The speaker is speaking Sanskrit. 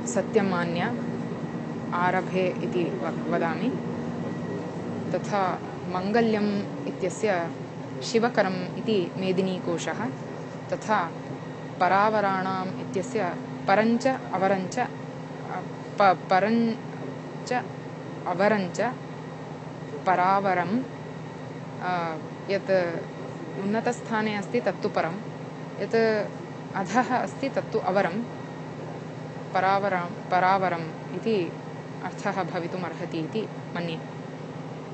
सत्यमान्य आरभे इति वदामि। तथा मङ्गल्यम् इत्यस्य शिवकरम् इति मेदिनीकोशः। तथा परावराणाम् इत्यस्य परञ्च अवरञ्च परञ्च अवरञ्च परावरं यत् उन्नतस्थाने अस्ति तत्तु परं, यत् अधः अस्ति तत्तु अवरं परावरम् इति अर्थः भवितुम् अर्हति इति मन्ये।